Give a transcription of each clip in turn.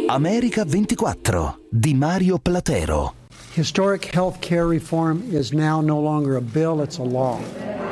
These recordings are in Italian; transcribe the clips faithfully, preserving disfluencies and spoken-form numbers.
America ventiquattro di Mario Platero. Historic health care reform is now no longer a bill, it's a law.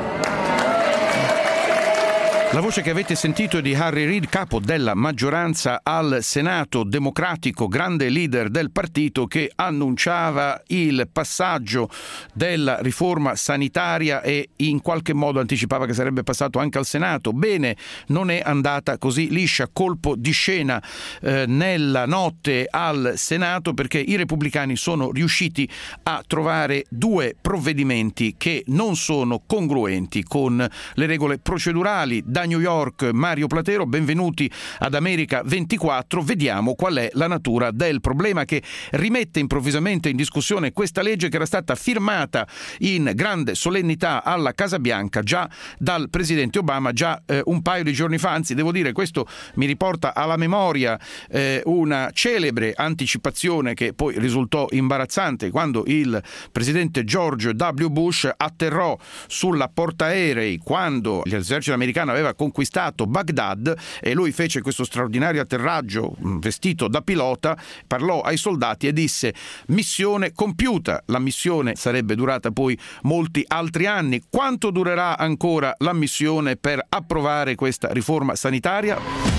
La voce che avete sentito è di Harry Reid, capo della maggioranza al Senato democratico, grande leader del partito, che annunciava il passaggio della riforma sanitaria e in qualche modo anticipava che sarebbe passato anche al Senato. Bene, non è andata così liscia, colpo di scena eh, nella notte al Senato, perché i repubblicani sono riusciti a trovare due provvedimenti che non sono congruenti con le regole procedurali. Da New York, Mario Platero, benvenuti ad America ventiquattro. Vediamo qual è la natura del problema che rimette improvvisamente in discussione questa legge che era stata firmata in grande solennità alla Casa Bianca già dal presidente Obama già eh, un paio di giorni fa. Anzi, devo dire, questo mi riporta alla memoria eh, una celebre anticipazione che poi risultò imbarazzante quando il presidente George W. Bush atterrò sulla portaerei quando l'esercito americano aveva conquistato Baghdad e lui fece questo straordinario atterraggio vestito da pilota, parlò ai soldati e disse: missione compiuta. La missione sarebbe durata poi molti altri anni. Quanto durerà ancora la missione per approvare questa riforma sanitaria?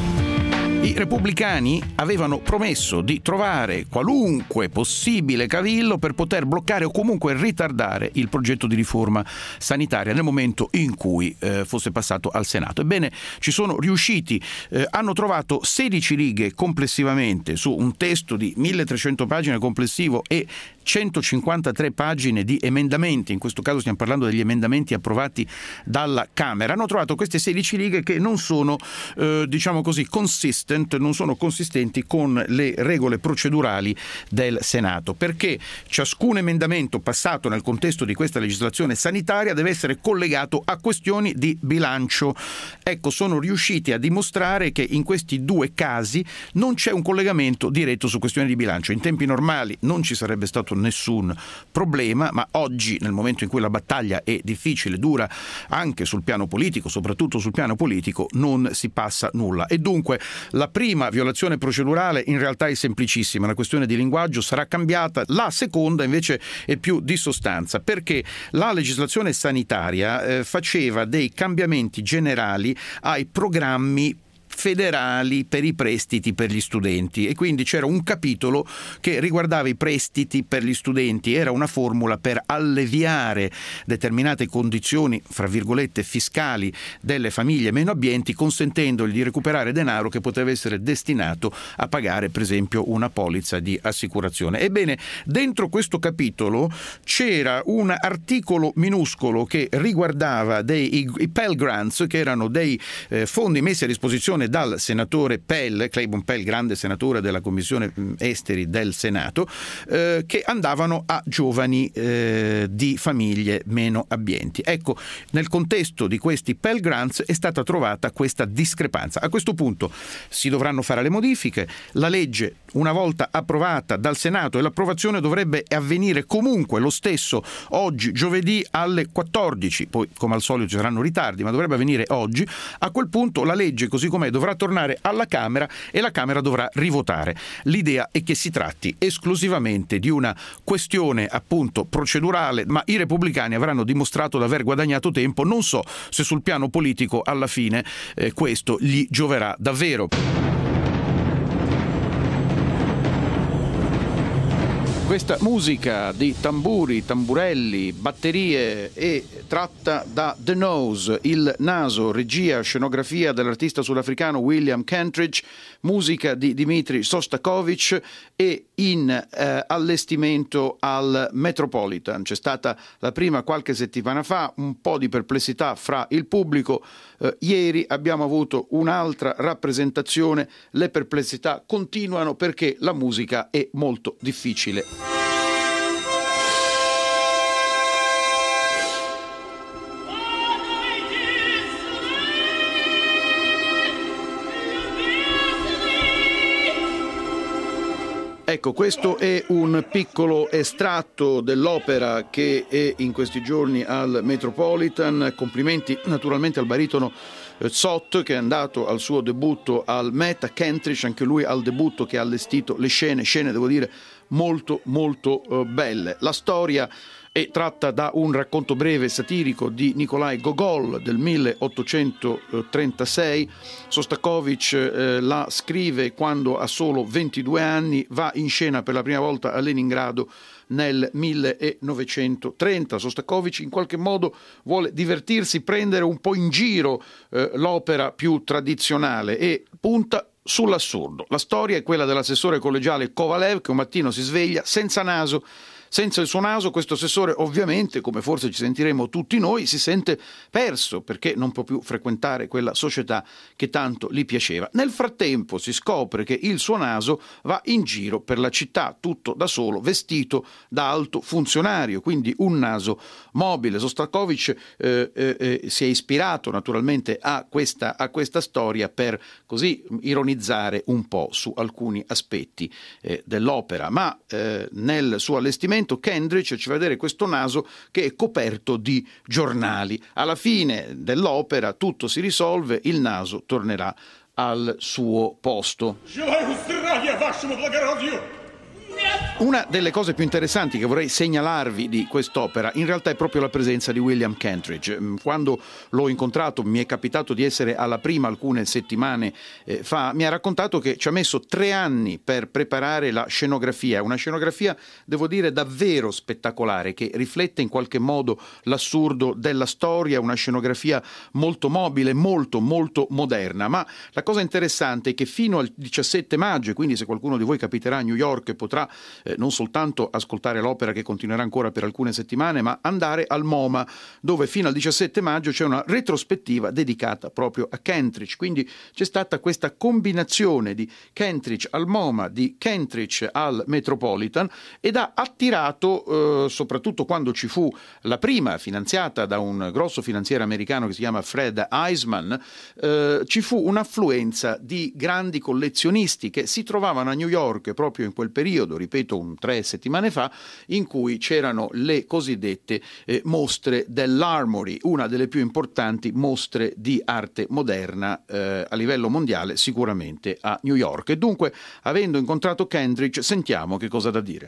I repubblicani avevano promesso di trovare qualunque possibile cavillo per poter bloccare o comunque ritardare il progetto di riforma sanitaria nel momento in cui eh, fosse passato al Senato. Ebbene, ci sono riusciti, eh, hanno trovato sedici righe complessivamente su un testo di milletrecento pagine complessivo e centocinquantatré pagine di emendamenti, in questo caso stiamo parlando degli emendamenti approvati dalla Camera. Hanno trovato queste sedici righe che non sono, eh, diciamo così, consistent, non sono consistenti con le regole procedurali del Senato, perché ciascun emendamento passato nel contesto di questa legislazione sanitaria deve essere collegato a questioni di bilancio. Ecco, sono riusciti a dimostrare che in questi due casi non c'è un collegamento diretto su questioni di bilancio. In tempi normali non ci sarebbe stato nessun problema, ma oggi, nel momento in cui la battaglia è difficile, dura anche sul piano politico, soprattutto sul piano politico, non si passa nulla. E dunque la prima violazione procedurale in realtà è semplicissima, una questione di linguaggio sarà cambiata. La seconda invece è più di sostanza, perché la legislazione sanitaria eh, faceva dei cambiamenti generali ai programmi federali per i prestiti per gli studenti, e quindi c'era un capitolo che riguardava i prestiti per gli studenti. Era una formula per alleviare determinate condizioni, fra virgolette, fiscali delle famiglie meno abbienti, consentendogli di recuperare denaro che poteva essere destinato a pagare per esempio una polizza di assicurazione. Ebbene, dentro questo capitolo c'era un articolo minuscolo che riguardava dei i, i Pell Grants, che erano dei eh, fondi messi a disposizione dal senatore Pell, Claiborne Pell, grande senatore della Commissione Esteri del Senato, eh, che andavano a giovani eh, di famiglie meno abbienti. Ecco, nel contesto di questi Pell Grants è stata trovata questa discrepanza. A questo punto si dovranno fare le modifiche. La legge, una volta approvata dal Senato, e l'approvazione dovrebbe avvenire comunque lo stesso oggi, giovedì alle quattordici, poi come al solito ci saranno ritardi, ma dovrebbe avvenire oggi. A quel punto la legge, così com'è, dovrà tornare alla Camera e la Camera dovrà rivotare. L'idea è che si tratti esclusivamente di una questione appunto procedurale, ma i repubblicani avranno dimostrato di aver guadagnato tempo. Non so se sul piano politico alla fine eh, questo gli gioverà davvero. Questa musica di tamburi, tamburelli, batterie è tratta da The Nose, il naso, regia, scenografia dell'artista sudafricano William Kentridge, musica di Dmitri Sostakovich e in eh, allestimento al Metropolitan. C'è stata la prima qualche settimana fa, un po' di perplessità fra il pubblico. Eh, ieri abbiamo avuto un'altra rappresentazione. Le perplessità continuano perché la musica è molto difficile. Ecco, questo è un piccolo estratto dell'opera che è in questi giorni al Metropolitan. Complimenti naturalmente al baritono Zott, che è andato al suo debutto al Met, a Kentridge, anche lui al debutto, che ha allestito le scene, scene devo dire molto molto uh, belle. La storia è tratta da un racconto breve satirico di Nikolai Gogol del milleottocentotrentasei. Sostakovich eh, la scrive quando ha solo ventidue anni, va in scena per la prima volta a Leningrado nel millenovecentotrenta. Sostakovich in qualche modo vuole divertirsi, prendere un po' in giro eh, l'opera più tradizionale e punta sull'assurdo. La storia è quella dell'assessore collegiale Kovalev, che un mattino si sveglia senza naso. Senza il suo naso, questo assessore ovviamente, come forse ci sentiremo tutti noi, si sente perso perché non può più frequentare quella società che tanto gli piaceva. Nel frattempo si scopre che il suo naso va in giro per la città tutto da solo, vestito da alto funzionario, quindi un naso mobile. Sostakovich eh, eh, si è ispirato naturalmente a questa, a questa storia per così ironizzare un po' su alcuni aspetti eh, dell'opera, ma eh, nel suo allestimento Kentridge ci fa vedere questo naso che è coperto di giornali. Alla fine dell'opera tutto si risolve, il naso tornerà al suo posto. Una delle cose più interessanti che vorrei segnalarvi di quest'opera in realtà è proprio la presenza di William Kentridge. Quando l'ho incontrato, mi è capitato di essere alla prima alcune settimane eh, fa, mi ha raccontato che ci ha messo tre anni per preparare la scenografia, una scenografia devo dire davvero spettacolare che riflette in qualche modo l'assurdo della storia, una scenografia molto mobile, molto molto moderna. Ma la cosa interessante è che fino al diciassette maggio, e quindi se qualcuno di voi capiterà a New York potrà Eh, non soltanto ascoltare l'opera che continuerà ancora per alcune settimane, ma andare al MoMA, dove fino al diciassette maggio c'è una retrospettiva dedicata proprio a Kentridge. Quindi c'è stata questa combinazione di Kentridge al MoMA, di Kentridge al Metropolitan, ed ha attirato, eh, soprattutto quando ci fu la prima finanziata da un grosso finanziere americano che si chiama Fred Eisman, eh, ci fu un'affluenza di grandi collezionisti che si trovavano a New York proprio in quel periodo, ripeto, un tre settimane fa, in cui c'erano le cosiddette eh, mostre dell'Armory, una delle più importanti mostre di arte moderna eh, a livello mondiale, sicuramente a New York. E dunque, avendo incontrato Kentridge, sentiamo che cosa ha da dire.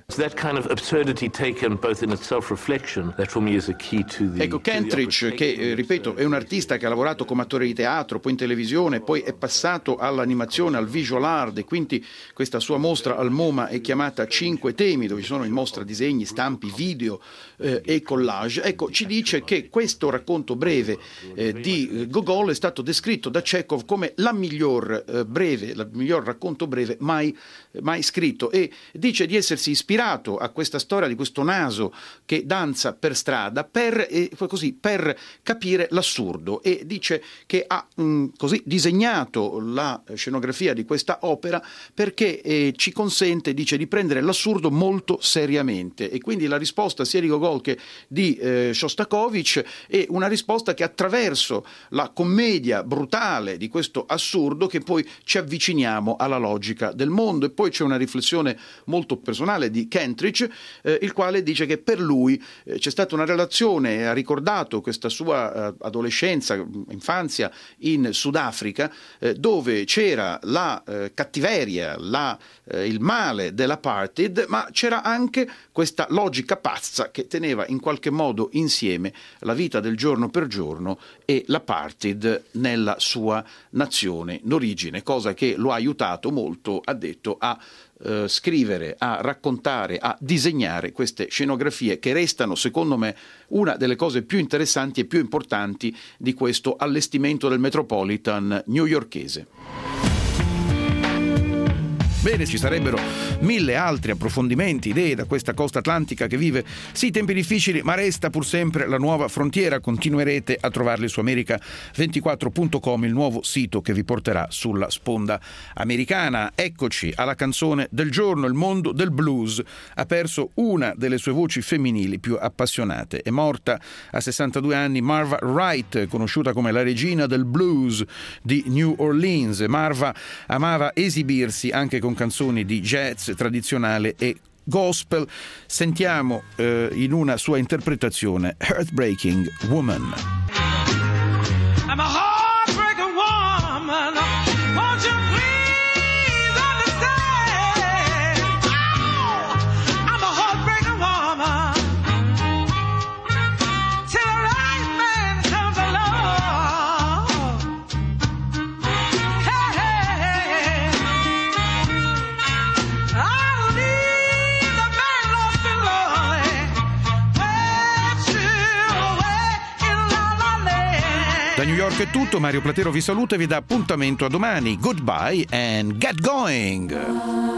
Ecco, Kentridge, che eh, ripeto, è un artista che ha lavorato come attore di teatro, poi in televisione, poi è passato all'animazione, al visual art, e quindi questa sua mostra al MoMA è chiamata Cinque temi, dove ci sono in mostra disegni, stampi, video eh, e collage. Ecco, ci dice che questo racconto breve eh, di Gogol è stato descritto da Chekhov come la miglior eh, breve, il miglior racconto breve mai, mai scritto, e dice di essersi ispirato a questa storia di questo naso che danza per strada per, eh, così, per capire l'assurdo, e dice che ha mh, così disegnato la scenografia di questa opera perché eh, ci consente, dice, di prendere l'assurdo molto seriamente. E quindi la risposta sia di Gogol che di eh, Shostakovich è una risposta che attraverso la commedia brutale di questo assurdo che poi ci avviciniamo alla logica del mondo. E poi c'è una riflessione molto personale di Kentridge, eh, il quale dice che per lui eh, c'è stata una relazione, ha ricordato questa sua eh, adolescenza, infanzia in Sudafrica, eh, dove c'era la eh, cattiveria, la, eh, il male dell'apartheid, ma c'era anche questa logica pazza che teneva in qualche modo insieme la vita del giorno per giorno e l'apartheid nella sua nazione d'origine, cosa che lo ha aiutato molto, ha detto, a eh, scrivere, a raccontare, a disegnare queste scenografie che restano, secondo me, una delle cose più interessanti e più importanti di questo allestimento del Metropolitan newyorkese. Bene, ci sarebbero mille altri approfondimenti, idee da questa costa atlantica che vive sì tempi difficili, ma resta pur sempre la nuova frontiera. Continuerete a trovarli su America ventiquattro punto com, il nuovo sito che vi porterà sulla sponda americana. Eccoci alla canzone del giorno. Il mondo del blues ha perso una delle sue voci femminili più appassionate. È morta a sessantadue anni Marva Wright, conosciuta come la regina del blues di New Orleans. Marva amava esibirsi anche con canzoni di jazz tradizionale e gospel. Sentiamo eh, in una sua interpretazione Heartbreaking Woman. I'm a heartbreaking woman. Won't you please understand? Oh, I'm a heartbreaking woman. Till the right man comes along. Hey, hey, hey. I don't need a man lost and lonely. Where to, away in La La Land. Da New York è tutto, Mario Platero vi saluta e vi dà appuntamento a domani. Goodbye and get going!